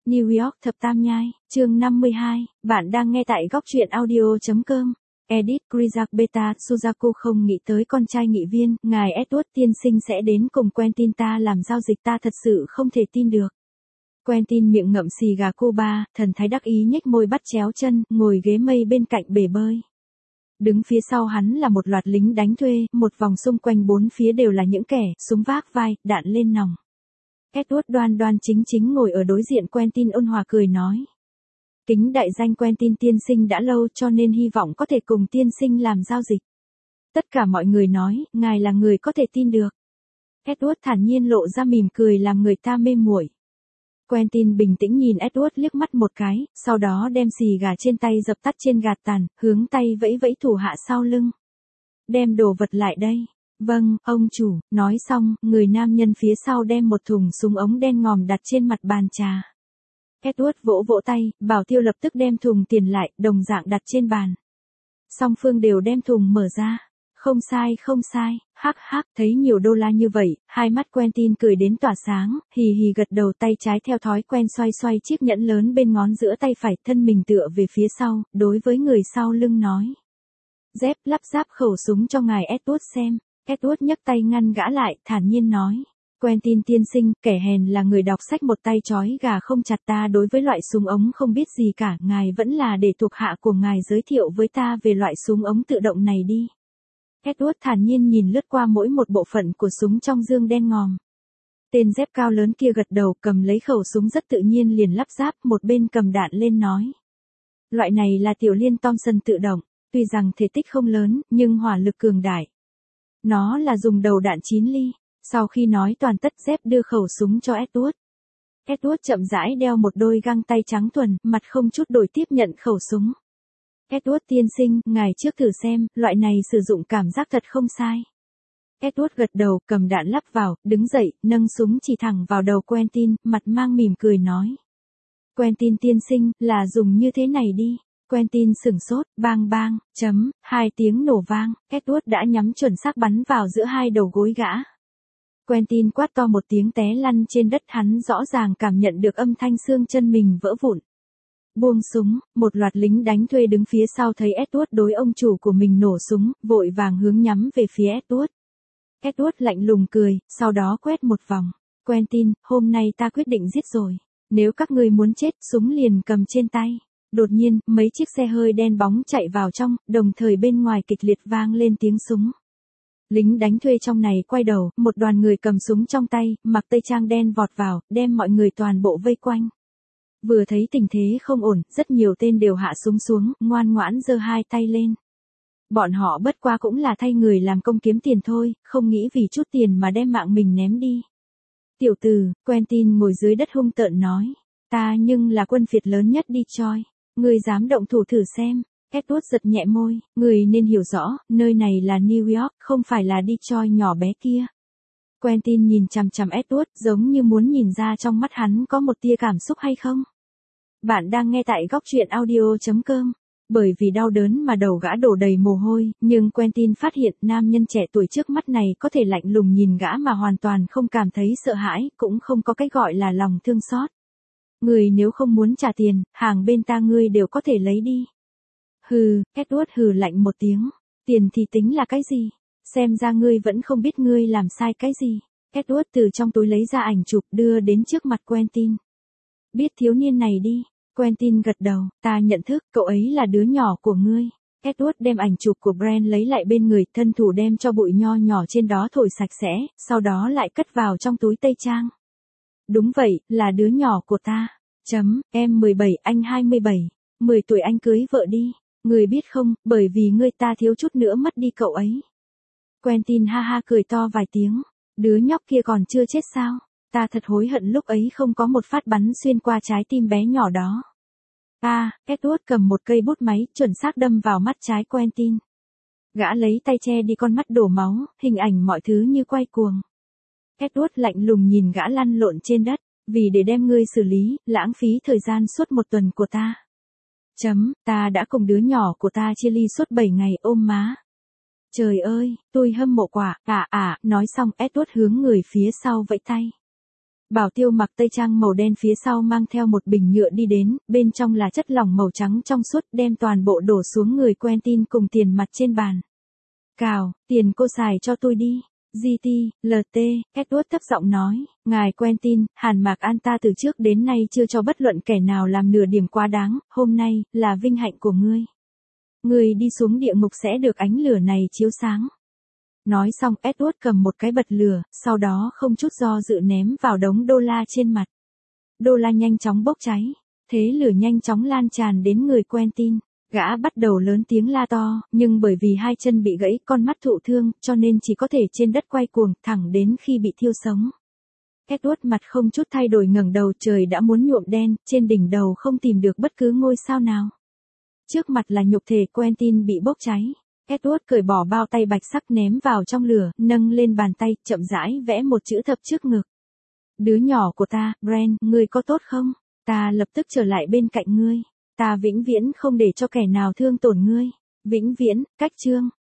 New York thập tam nhai, chương 52, bạn đang nghe tại góc truyện audio.com. Edit Krizak Beta Suzaku không nghĩ tới con trai nghị viên, ngài Edward tiên sinh sẽ đến cùng Quentin ta làm giao dịch, ta thật sự không thể tin được. Quentin miệng ngậm xì gà Cuba, thần thái đắc ý nhếch môi bắt chéo chân, ngồi ghế mây bên cạnh bể bơi. Đứng phía sau hắn là một loạt lính đánh thuê, một vòng xung quanh bốn phía đều là những kẻ, súng vác vai, đạn lên nòng. Edward đoan đoan chính chính ngồi ở đối diện Quentin ôn hòa cười nói. Kính đại danh Quentin tiên sinh đã lâu cho nên hy vọng có thể cùng tiên sinh làm giao dịch. Tất cả mọi người nói, ngài là người có thể tin được. Edward thản nhiên lộ ra mỉm cười làm người ta mê muội. Quentin bình tĩnh nhìn Edward liếc mắt một cái, sau đó đem xì gà trên tay dập tắt trên gạt tàn, hướng tay vẫy vẫy thủ hạ sau lưng. Đem đồ vật lại đây. Vâng, ông chủ, nói xong, người nam nhân phía sau đem một thùng súng ống đen ngòm đặt trên mặt bàn trà. Edward vỗ vỗ tay, bảo Tiêu lập tức đem thùng tiền lại, đồng dạng đặt trên bàn. Song phương đều đem thùng mở ra. Không sai, hắc hắc, thấy nhiều đô la như vậy, hai mắt Quentin cười đến tỏa sáng, hì hì gật đầu, tay trái theo thói quen xoay xoay chiếc nhẫn lớn bên ngón giữa tay phải, thân mình tựa về phía sau, đối với người sau lưng nói. Dép lắp ráp khẩu súng cho ngài Edward xem. Edward nhấc tay ngăn gã lại, thản nhiên nói. Quentin tiên sinh, kẻ hèn là người đọc sách một tay trói gà không chặt, ta đối với loại súng ống không biết gì cả, ngài vẫn là để thuộc hạ của ngài giới thiệu với ta về loại súng ống tự động này đi. Edward thản nhiên nhìn lướt qua mỗi một bộ phận của súng trong dương đen ngòm. Tên dép cao lớn kia gật đầu, cầm lấy khẩu súng rất tự nhiên liền lắp ráp, một bên cầm đạn lên nói. Loại này là tiểu liên Thompson tự động, tuy rằng thể tích không lớn, nhưng hỏa lực cường đại. Nó là dùng đầu đạn 9 ly. Sau khi nói toàn tất, dép đưa khẩu súng cho Edward. Edward chậm rãi đeo một đôi găng tay trắng thuần, mặt không chút đổi tiếp nhận khẩu súng. Edward tiên sinh, ngài trước thử xem, loại này sử dụng cảm giác thật không sai. Edward gật đầu, cầm đạn lắp vào, đứng dậy, nâng súng chỉ thẳng vào đầu Quentin, mặt mang mỉm cười nói. Quentin tiên sinh, là dùng như thế này đi. Quentin sửng sốt, bang bang, hai tiếng nổ vang, Edward đã nhắm chuẩn xác bắn vào giữa hai đầu gối gã. Quentin quát to một tiếng té lăn trên đất, hắn rõ ràng cảm nhận được âm thanh xương chân mình vỡ vụn. Buông súng, một loạt lính đánh thuê đứng phía sau thấy Edward đối ông chủ của mình nổ súng, vội vàng hướng nhắm về phía Edward. Edward lạnh lùng cười, sau đó quét một vòng. Quentin, hôm nay ta quyết định giết rồi. Nếu các ngươi muốn chết, súng liền cầm trên tay. Đột nhiên, mấy chiếc xe hơi đen bóng chạy vào trong, đồng thời bên ngoài kịch liệt vang lên tiếng súng. Lính đánh thuê trong này quay đầu, một đoàn người cầm súng trong tay, mặc tây trang đen vọt vào, đem mọi người toàn bộ vây quanh. Vừa thấy tình thế không ổn, rất nhiều tên đều hạ súng xuống, ngoan ngoãn giơ hai tay lên. Bọn họ bất quá cũng là thay người làm công kiếm tiền thôi, không nghĩ vì chút tiền mà đem mạng mình ném đi. Tiểu tử, Quentin ngồi dưới đất hung tợn nói. Ta nhưng là quân phiệt lớn nhất Detroit. Ngươi dám động thủ thử xem. Edward giật nhẹ môi, người nên hiểu rõ, nơi này là New York, không phải là Detroit nhỏ bé kia. Quentin nhìn chằm chằm Edward, giống như muốn nhìn ra trong mắt hắn có một tia cảm xúc hay không. Bạn đang nghe tại góc truyện audio.com. Bởi vì đau đớn mà đầu gã đổ đầy mồ hôi, nhưng Quentin phát hiện nam nhân trẻ tuổi trước mắt này có thể lạnh lùng nhìn gã mà hoàn toàn không cảm thấy sợ hãi, cũng không có cái gọi là lòng thương xót. Người nếu không muốn trả tiền, hàng bên ta ngươi đều có thể lấy đi. Hừ, Edward hừ lạnh một tiếng. Tiền thì tính là cái gì? Xem ra ngươi vẫn không biết ngươi làm sai cái gì. Edward từ trong túi lấy ra ảnh chụp đưa đến trước mặt Quentin. Biết thiếu niên này đi. Quentin gật đầu, ta nhận thức, cậu ấy là đứa nhỏ của ngươi. Edward đem ảnh chụp của Brent lấy lại bên người, thân thủ đem cho bụi nho nhỏ trên đó thổi sạch sẽ, sau đó lại cất vào trong túi tây trang. Đúng vậy, là đứa nhỏ của ta. Em 17, anh 27. 10 tuổi anh cưới vợ đi. Người biết không, bởi vì ngươi ta thiếu chút nữa mất đi cậu ấy. Quentin ha ha cười to vài tiếng. Đứa nhóc kia còn chưa chết sao? Ta thật hối hận lúc ấy không có một phát bắn xuyên qua trái tim bé nhỏ đó. Edward cầm một cây bút máy, chuẩn xác đâm vào mắt trái Quentin. Gã lấy tay che đi con mắt đổ máu, hình ảnh mọi thứ như quay cuồng. Edward lạnh lùng nhìn gã lăn lộn trên đất, vì để đem ngươi xử lý, lãng phí thời gian suốt một tuần của ta. Ta đã cùng đứa nhỏ của ta chia ly suốt 7 ngày ôm má. Trời ơi, tôi hâm mộ quả, nói xong Edward hướng người phía sau vẫy tay. Bảo Tiêu mặc tây trang màu đen phía sau mang theo một bình nhựa đi đến, bên trong là chất lỏng màu trắng trong suốt đem toàn bộ đổ xuống người Quentin cùng tiền mặt trên bàn. Cào, tiền cô xài cho tôi đi. GT, LT, Edward thấp giọng nói, ngài Quentin, Hàn Mạc An ta từ trước đến nay chưa cho bất luận kẻ nào làm nửa điểm quá đáng, hôm nay, là vinh hạnh của ngươi. Ngươi đi xuống địa ngục sẽ được ánh lửa này chiếu sáng. Nói xong Edward cầm một cái bật lửa, sau đó không chút do dự ném vào đống đô la trên mặt. Đô la nhanh chóng bốc cháy, thế lửa nhanh chóng lan tràn đến người Quentin. Gã bắt đầu lớn tiếng la to, nhưng bởi vì hai chân bị gãy, con mắt thụ thương, cho nên chỉ có thể trên đất quay cuồng, thẳng đến khi bị thiêu sống. Edward mặt không chút thay đổi ngẩng đầu, trời đã muốn nhuộm đen, trên đỉnh đầu không tìm được bất cứ ngôi sao nào. Trước mặt là nhục thể Quentin bị bốc cháy. Edward cởi bỏ bao tay bạch sắc ném vào trong lửa, nâng lên bàn tay, chậm rãi vẽ một chữ thập trước ngực. Đứa nhỏ của ta, Brent, ngươi có tốt không? Ta lập tức trở lại bên cạnh ngươi. Ta vĩnh viễn không để cho kẻ nào thương tổn ngươi. Vĩnh viễn, cách chương.